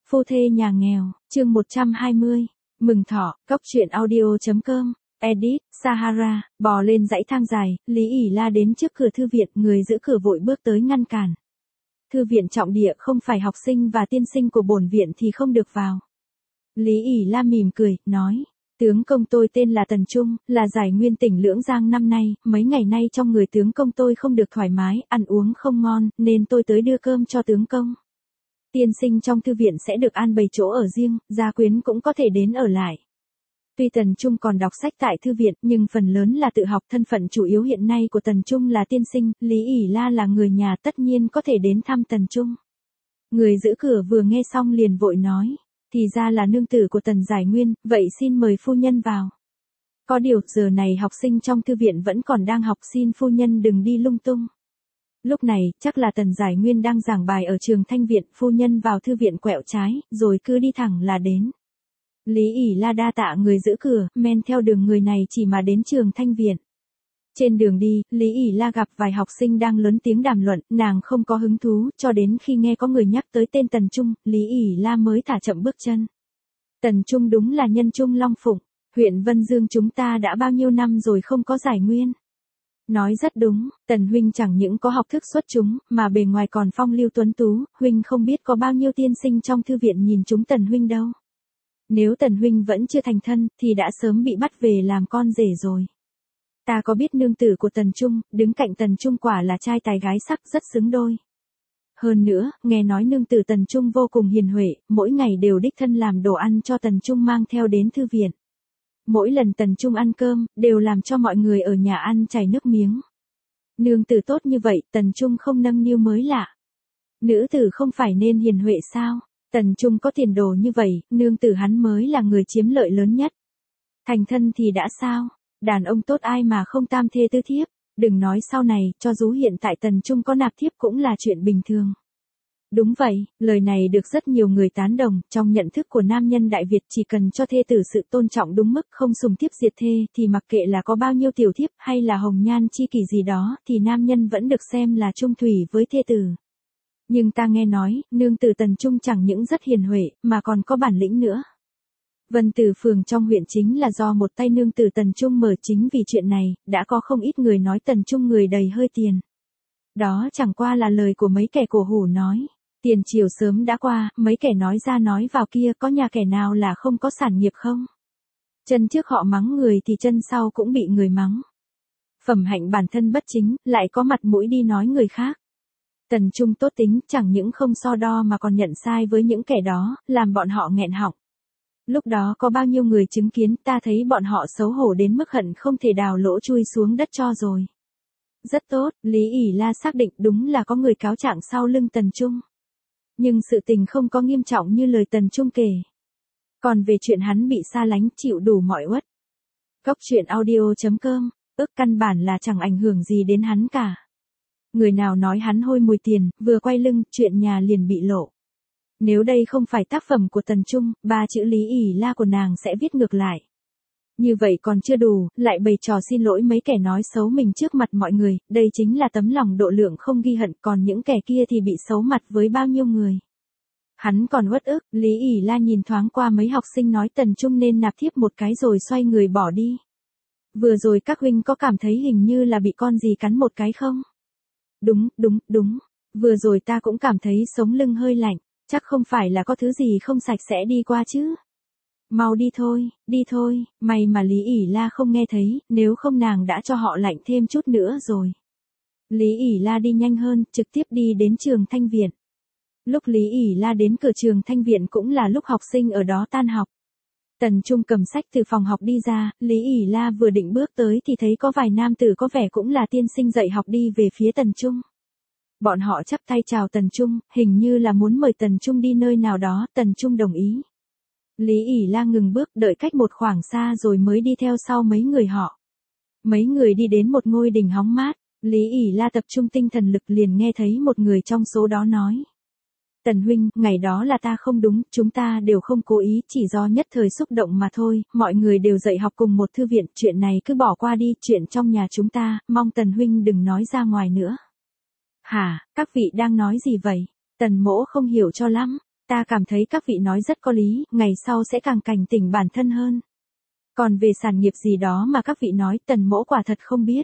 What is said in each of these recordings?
Phu thê nhà nghèo, chương 120. Mừng thọ, cốc truyện audio.com. Edit, Sahara, bò lên dãy thang dài, Lý ỉ la đến trước cửa thư viện, người giữ cửa vội bước tới ngăn cản. Thư viện trọng địa không phải học sinh và tiên sinh của bổn viện thì không được vào. Lý ỉ la mỉm cười, nói. Tướng công tôi tên là Tần Trung, là giải nguyên tỉnh Lưỡng Giang năm nay, mấy ngày nay trong người tướng công tôi không được thoải mái, ăn uống không ngon, nên tôi tới đưa cơm cho tướng công. Tiên sinh trong thư viện sẽ được an bày chỗ ở riêng, gia quyến cũng có thể đến ở lại. Tuy Tần Trung còn đọc sách tại thư viện, nhưng phần lớn là tự học. Thân phận chủ yếu hiện nay của Tần Trung là tiên sinh, Lý ỉ la là người nhà tất nhiên có thể đến thăm Tần Trung. Người giữ cửa vừa nghe xong liền vội nói, thì ra là nương tử của Tần Giải Nguyên, vậy xin mời phu nhân vào. Có điều, giờ này học sinh trong thư viện vẫn còn đang học, xin phu nhân đừng đi lung tung. Lúc này, chắc là Tần Giải Nguyên đang giảng bài ở trường Thanh Viện, phu nhân vào thư viện quẹo trái, rồi cứ đi thẳng là đến. Lý ỉ la đa tạ người giữ cửa, men theo đường người này chỉ mà đến trường Thanh Viện. Trên đường đi, Lý ỉ la gặp vài học sinh đang lớn tiếng đàm luận, nàng không có hứng thú, cho đến khi nghe có người nhắc tới tên Tần Trung, Lý ỉ la mới thả chậm bước chân. Tần Trung đúng là nhân Trung Long Phụng, huyện Vân Dương chúng ta đã bao nhiêu năm rồi không có Giải Nguyên. Nói rất đúng, Tần huynh chẳng những có học thức xuất chúng, mà bề ngoài còn phong lưu tuấn tú, huynh không biết có bao nhiêu tiên sinh trong thư viện nhìn chúng Tần huynh đâu. Nếu Tần huynh vẫn chưa thành thân, thì đã sớm bị bắt về làm con rể rồi. Ta có biết nương tử của Tần Trung, đứng cạnh Tần Trung quả là trai tài gái sắc rất xứng đôi. Hơn nữa, nghe nói nương tử Tần Trung vô cùng hiền huệ, mỗi ngày đều đích thân làm đồ ăn cho Tần Trung mang theo đến thư viện. Mỗi lần Tần Trung ăn cơm, đều làm cho mọi người ở nhà ăn chảy nước miếng. Nương tử tốt như vậy, Tần Trung không nâng niu mới lạ. Nữ tử không phải nên hiền huệ sao? Tần Trung có tiền đồ như vậy, nương tử hắn mới là người chiếm lợi lớn nhất. Thành thân thì đã sao? Đàn ông tốt ai mà không tam thê tư thiếp, đừng nói sau này, cho dù hiện tại Tần Trung có nạp thiếp cũng là chuyện bình thường. Đúng vậy, lời này được rất nhiều người tán đồng, trong nhận thức của nam nhân Đại Việt chỉ cần cho thê tử sự tôn trọng đúng mức, không sùng thiếp diệt thê, thì mặc kệ là có bao nhiêu tiểu thiếp hay là hồng nhan chi kỷ gì đó, thì nam nhân vẫn được xem là trung thủy với thê tử. Nhưng ta nghe nói, nương tử Tần Trung chẳng những rất hiền huệ, mà còn có bản lĩnh nữa. Vân Tử phường trong huyện chính là do một tay nương tử Tần Trung mở, chính vì chuyện này, đã có không ít người nói Tần Trung người đầy hơi tiền. Đó chẳng qua là lời của mấy kẻ cổ hủ nói. Tiền triều sớm đã qua, mấy kẻ nói ra nói vào kia, có nhà kẻ nào là không có sản nghiệp không? Chân trước họ mắng người thì chân sau cũng bị người mắng. Phẩm hạnh bản thân bất chính, lại có mặt mũi đi nói người khác. Tần Trung tốt tính, chẳng những không so đo mà còn nhận sai với những kẻ đó, làm bọn họ nghẹn họng. Lúc đó có bao nhiêu người chứng kiến, ta thấy bọn họ xấu hổ đến mức hận không thể đào lỗ chui xuống đất cho rồi. Rất tốt, Lý ỉ la xác định đúng là có người cáo trạng sau lưng Tần Trung. Nhưng sự tình không có nghiêm trọng như lời Tần Trung kể. Còn về chuyện hắn bị xa lánh, chịu đủ mọi uất. Cốc truyện audio.com, ước căn bản là chẳng ảnh hưởng gì đến hắn cả. Người nào nói hắn hôi mùi tiền, vừa quay lưng, chuyện nhà liền bị lộ. Nếu đây không phải tác phẩm của Tần Trung, 3 chữ Lý ỉ la của nàng sẽ viết ngược lại. Như vậy còn chưa đủ, lại bày trò xin lỗi mấy kẻ nói xấu mình trước mặt mọi người, đây chính là tấm lòng độ lượng không ghi hận, còn những kẻ kia thì bị xấu mặt với bao nhiêu người. Hắn còn uất ức, Lý ỉ la nhìn thoáng qua mấy học sinh nói Tần Trung nên nạp thiếp một cái rồi xoay người bỏ đi. Vừa rồi các huynh có cảm thấy hình như là bị con gì cắn một cái không? Đúng, vừa rồi ta cũng cảm thấy sống lưng hơi lạnh, chắc không phải là có thứ gì không sạch sẽ đi qua chứ. Mau đi thôi, may mà Lý ỉ la không nghe thấy, nếu không nàng đã cho họ lạnh thêm chút nữa rồi. Lý ỉ la đi nhanh hơn, trực tiếp đi đến trường Thanh Viện. Lúc Lý ỉ la đến cửa trường Thanh Viện cũng là lúc học sinh ở đó tan học. Tần Trung cầm sách từ phòng học đi ra, Lý ỉ la vừa định bước tới thì thấy có vài nam tử có vẻ cũng là tiên sinh dạy học đi về phía Tần Trung. Bọn họ chắp tay chào Tần Trung, hình như là muốn mời Tần Trung đi nơi nào đó, Tần Trung đồng ý. Lý ỉ la ngừng bước, đợi cách một khoảng xa rồi mới đi theo sau mấy người họ. Mấy người đi đến một ngôi đình hóng mát, Lý ỉ la tập trung tinh thần lực liền nghe thấy một người trong số đó nói. Tần huynh, ngày đó là ta không đúng, chúng ta đều không cố ý, chỉ do nhất thời xúc động mà thôi, mọi người đều dạy học cùng một thư viện, chuyện này cứ bỏ qua đi, chuyện trong nhà chúng ta, mong Tần huynh đừng nói ra ngoài nữa. Hả, các vị đang nói gì vậy? Tần mỗ không hiểu cho lắm. Ta cảm thấy các vị nói rất có lý, ngày sau sẽ càng cảnh tỉnh bản thân hơn. Còn về sản nghiệp gì đó mà các vị nói, Tần mỗ quả thật không biết.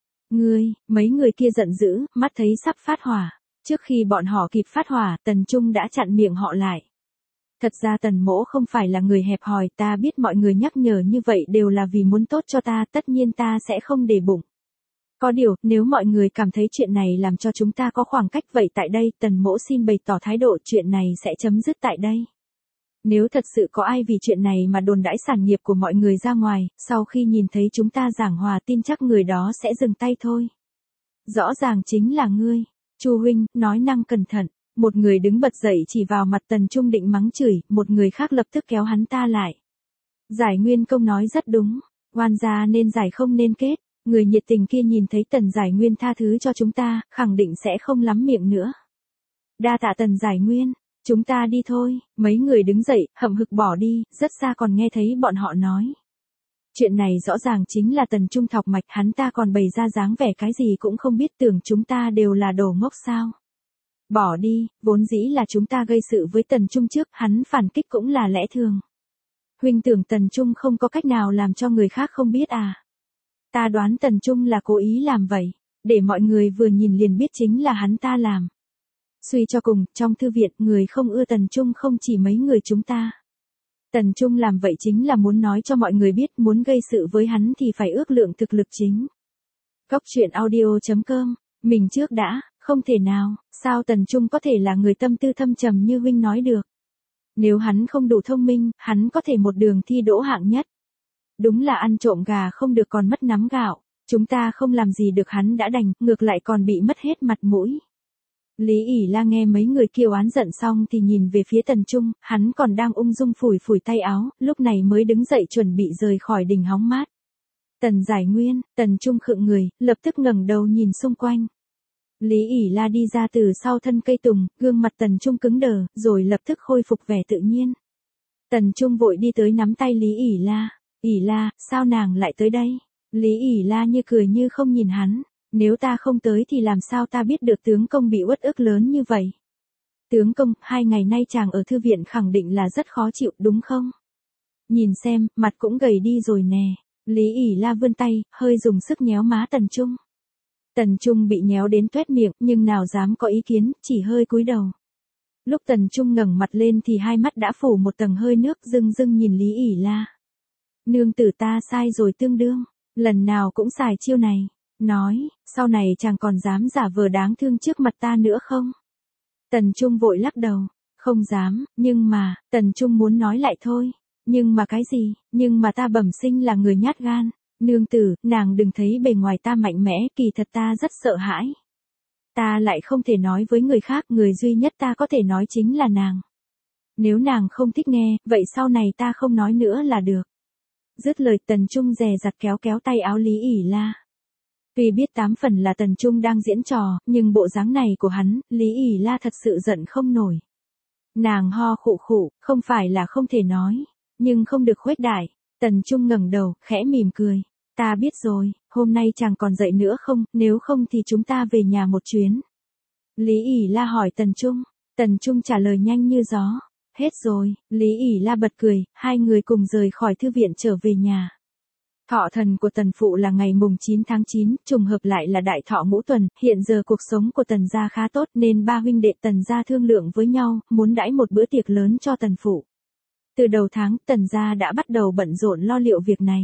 Mấy người kia giận dữ, mắt thấy sắp phát hỏa. Trước khi bọn họ kịp phát hỏa, Tần Trung đã chặn miệng họ lại. Thật ra Tần mỗ không phải là người hẹp hòi, ta biết mọi người nhắc nhở như vậy đều là vì muốn tốt cho ta, tất nhiên ta sẽ không để bụng. Có điều, nếu mọi người cảm thấy chuyện này làm cho chúng ta có khoảng cách vậy tại đây, Tần mỗ xin bày tỏ thái độ chuyện này sẽ chấm dứt tại đây. Nếu thật sự có ai vì chuyện này mà đồn đãi sản nghiệp của mọi người ra ngoài, sau khi nhìn thấy chúng ta giảng hòa tin chắc người đó sẽ dừng tay thôi. Rõ ràng chính là ngươi. Chu huynh, nói năng cẩn thận. Một người đứng bật dậy chỉ vào mặt Tần Trung định mắng chửi, một người khác lập tức kéo hắn ta lại. Giải Nguyên Công nói rất đúng, oan gia nên giải không nên kết. Người nhiệt tình kia nhìn thấy Tần Giải Nguyên tha thứ cho chúng ta, khẳng định sẽ không lắm miệng nữa. Đa tạ Tần Giải Nguyên, chúng ta đi thôi. Mấy người đứng dậy, hậm hực bỏ đi, rất xa còn nghe thấy bọn họ nói. Chuyện này rõ ràng chính là Tần Trung thọc mạch, hắn ta còn bày ra dáng vẻ cái gì cũng không biết, tưởng chúng ta đều là đồ ngốc sao. Bỏ đi, vốn dĩ là chúng ta gây sự với Tần Trung trước, hắn phản kích cũng là lẽ thường. Huynh tưởng Tần Trung không có cách nào làm cho người khác không biết à? Ta đoán Tần Trung là cố ý làm vậy, để mọi người vừa nhìn liền biết chính là hắn ta làm. Suy cho cùng, trong thư viện, người không ưa Tần Trung không chỉ mấy người chúng ta. Tần Trung làm vậy chính là muốn nói cho mọi người biết, muốn gây sự với hắn thì phải ước lượng thực lực chính. Góc truyện audio.com, mình trước đã, không thể nào, sao Tần Trung có thể là người tâm tư thâm trầm như huynh nói được. Nếu hắn không đủ thông minh, hắn có thể một đường thi đỗ hạng nhất. Đúng là ăn trộm gà không được còn mất nắm gạo, chúng ta không làm gì được hắn đã đành, ngược lại còn bị mất hết mặt mũi. Lý ỉ La nghe mấy người kêu oán giận xong thì nhìn về phía Tần Trung, hắn còn đang ung dung phủi phủi tay áo, lúc này mới đứng dậy chuẩn bị rời khỏi đình hóng mát. Tần Giải Nguyên, Tần Trung khựng người, lập tức ngẩng đầu nhìn xung quanh. Lý ỉ La đi ra từ sau thân cây tùng, gương mặt Tần Trung cứng đờ, rồi lập tức khôi phục vẻ tự nhiên. Tần Trung vội đi tới nắm tay Lý ỉ La. ỉ La, sao nàng lại tới đây? Lý ỉ La như cười như không nhìn hắn. Nếu ta không tới thì làm sao ta biết được tướng công bị uất ức lớn như vậy? Tướng công, 2 ngày nay chàng ở thư viện khẳng định là rất khó chịu đúng không? Nhìn xem, mặt cũng gầy đi rồi nè. Lý ỉ La vươn tay, hơi dùng sức nhéo má Tần Trung. Tần Trung bị nhéo đến toét miệng, nhưng nào dám có ý kiến, chỉ hơi cúi đầu. Lúc Tần Trung ngẩng mặt lên thì hai mắt đã phủ một tầng hơi nước, rưng rưng nhìn Lý ỉ La. Nương tử ta sai rồi tương đương, lần nào cũng xài chiêu này. Nói, sau này chàng còn dám giả vờ đáng thương trước mặt ta nữa không? Tần Trung vội lắc đầu, không dám, nhưng mà, Tần Trung muốn nói lại thôi. Nhưng mà cái gì, nhưng mà ta bẩm sinh là người nhát gan. Nương tử, nàng đừng thấy bề ngoài ta mạnh mẽ, kỳ thật ta rất sợ hãi. Ta lại không thể nói với người khác, người duy nhất ta có thể nói chính là nàng. Nếu nàng không thích nghe, vậy sau này ta không nói nữa là được. Dứt lời Tần Trung dè dặt kéo kéo tay áo Lý ỉ La. Tuy biết 8 phần là Tần Trung đang diễn trò, nhưng bộ dáng này của hắn, Lý ỉ La thật sự giận không nổi. Nàng ho khụ khụ, không phải là không thể nói, nhưng không được khuếch đại. Tần Trung ngẩng đầu, khẽ mỉm cười. Ta biết rồi, hôm nay chàng còn dậy nữa không, nếu không thì chúng ta về nhà một chuyến. Lý ỉ La hỏi Tần Trung. Tần Trung trả lời nhanh như gió. Hết rồi, Lý ỉ La bật cười, hai người cùng rời khỏi thư viện trở về nhà. Thọ thần của Tần Phụ là ngày mùng 9 tháng 9, trùng hợp lại là đại thọ ngũ tuần, hiện giờ cuộc sống của Tần gia khá tốt nên ba huynh đệ Tần gia thương lượng với nhau, muốn đãi một bữa tiệc lớn cho Tần Phụ. Từ đầu tháng, Tần gia đã bắt đầu bận rộn lo liệu việc này.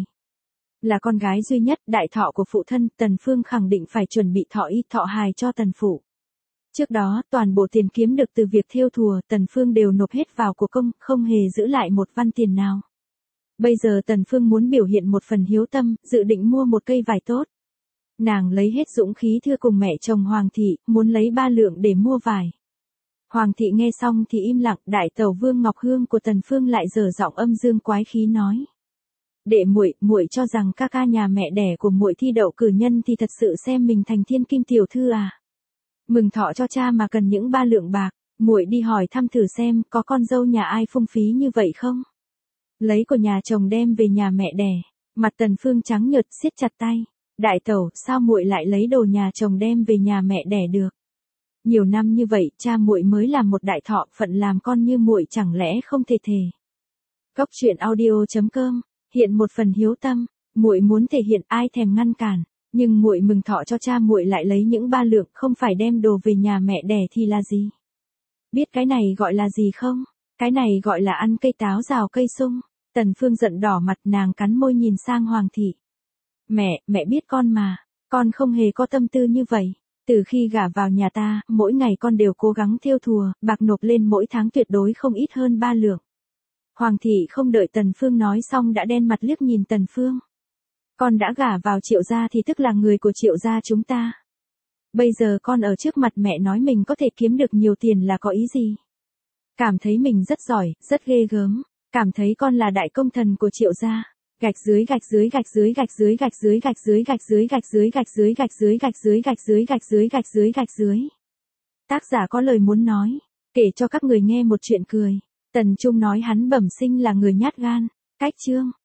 Là con gái duy nhất, đại thọ của phụ thân, Tần Phương khẳng định phải chuẩn bị thọ y, thọ hài cho Tần Phụ. Trước đó, toàn bộ tiền kiếm được từ việc thêu thùa, Tần Phương đều nộp hết vào của công, không hề giữ lại một văn tiền nào. Bây giờ Tần Phương muốn biểu hiện một phần hiếu tâm, dự định mua một cây vải tốt. Nàng lấy hết dũng khí thưa cùng mẹ chồng Hoàng thị, muốn lấy 3 lượng để mua vải. Hoàng thị nghe xong thì im lặng, đại tẩu Vương Ngọc Hương của Tần Phương lại dở giọng âm dương quái khí nói: "Đệ muội cho rằng ca ca nhà mẹ đẻ của muội thi đậu cử nhân thì thật sự xem mình thành thiên kim tiểu thư à? Mừng thọ cho cha mà cần những 3 lượng bạc, muội đi hỏi thăm thử xem có con dâu nhà ai phung phí như vậy không?" Lấy của nhà chồng đem về nhà mẹ đẻ, mặt Tần Phương trắng nhợt siết chặt tay. "Đại tẩu, sao muội lại lấy đồ nhà chồng đem về nhà mẹ đẻ được? Nhiều năm như vậy, cha muội mới làm một đại thọ, phận làm con như muội chẳng lẽ không thể thề. Cốc truyện audio.com, hiện một phần hiếu tâm, muội muốn thể hiện ai thèm ngăn cản, nhưng muội mừng thọ cho cha muội lại lấy những 3 lượng, không phải đem đồ về nhà mẹ đẻ thì là gì? Biết cái này gọi là gì không? Cái này gọi là ăn cây táo rào cây sung. Tần Phương giận đỏ mặt, nàng cắn môi nhìn sang Hoàng thị. Mẹ biết con mà, con không hề có tâm tư như vậy. Từ khi gả vào nhà ta, mỗi ngày con đều cố gắng thêu thùa, bạc nộp lên mỗi tháng tuyệt đối không ít hơn 3 lượng. Hoàng thị không đợi Tần Phương nói xong đã đen mặt liếc nhìn Tần Phương. Con đã gả vào Triệu gia thì tức là người của Triệu gia chúng ta. Bây giờ con ở trước mặt mẹ nói mình có thể kiếm được nhiều tiền là có ý gì? Cảm thấy mình rất giỏi, rất ghê gớm, cảm thấy con là đại công thần của Triệu gia. Gạch dưới gạch dưới gạch dưới gạch dưới gạch dưới gạch dưới gạch dưới gạch dưới gạch dưới gạch dưới gạch dưới gạch dưới gạch dưới gạch dưới gạch dưới. Tác giả có lời muốn nói, kể cho các người nghe một chuyện cười. Tần Trung nói hắn bẩm sinh là người nhát gan. Cách chương